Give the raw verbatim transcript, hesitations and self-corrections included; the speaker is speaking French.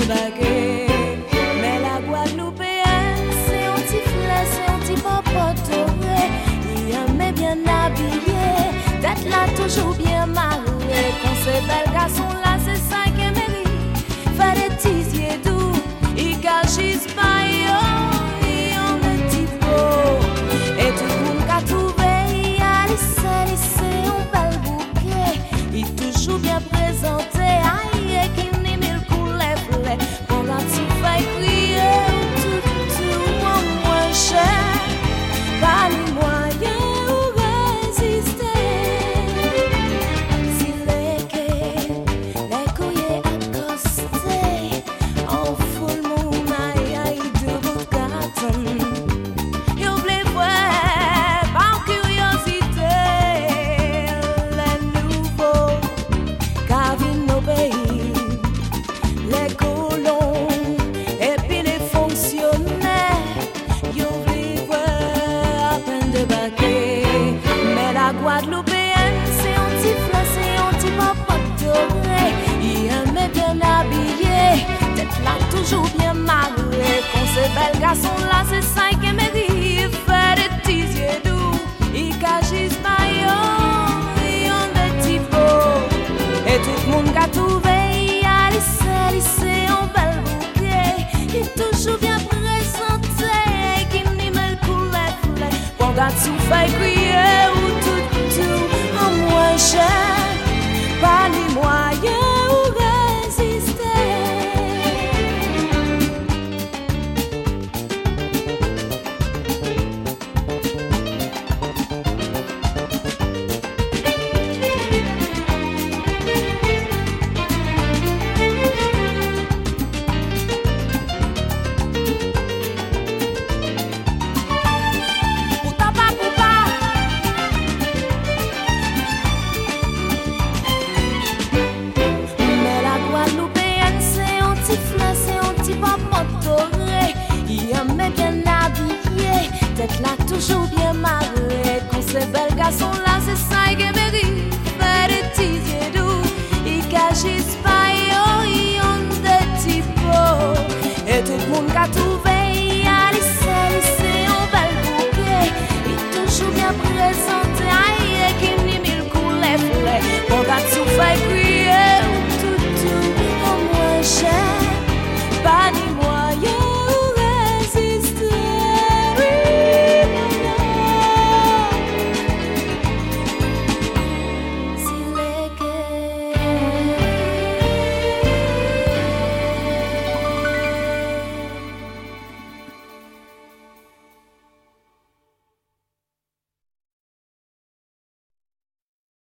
débarquer. Mais la Guadeloupéenne, c'est un petit fleur, c'est un petit popote doré. Il aimait bien habillé, tête là toujours bien mariée. Quand ces belles garçons là, c'est ça qui mérite. Faire des petits yeux doux, ils cachent pas yo, ils ont des petits beaux. Et tout le monde a trouvé, il a laissé, laissé un bel bouquet. Il est toujours bien présenté, aïe, et qui n'est mille couleurs bleues. Pendant que tu fais crier, tout, tout, moins, moins cher. Pas le moyen ou résister. Si les quais, les couilles accostés, en full moon, aïe, aïe, de votre carton. You voulez voir, par curiosité, les nouveaux qui viennent nos pays, les colons et puis les fonctionnaires. You voulez voir à peine débarquer. Mais la Guadeloupéenne, c'est un petit fleur, c'est un petit popote doré. Il aimait bien habillé, tête là toujours bien mariée. Quand ces belles garçons là, c'est ça qui mérite. Faire des petits yeux doux, ils cachent pas yo, ils ont des petits beaux. Et tout le monde a trouvé, il a laissé, laissé un bel bouquet. Il est toujours bien présenté, qui n'y met le coulet, coulet. Pendant que tu fais crier.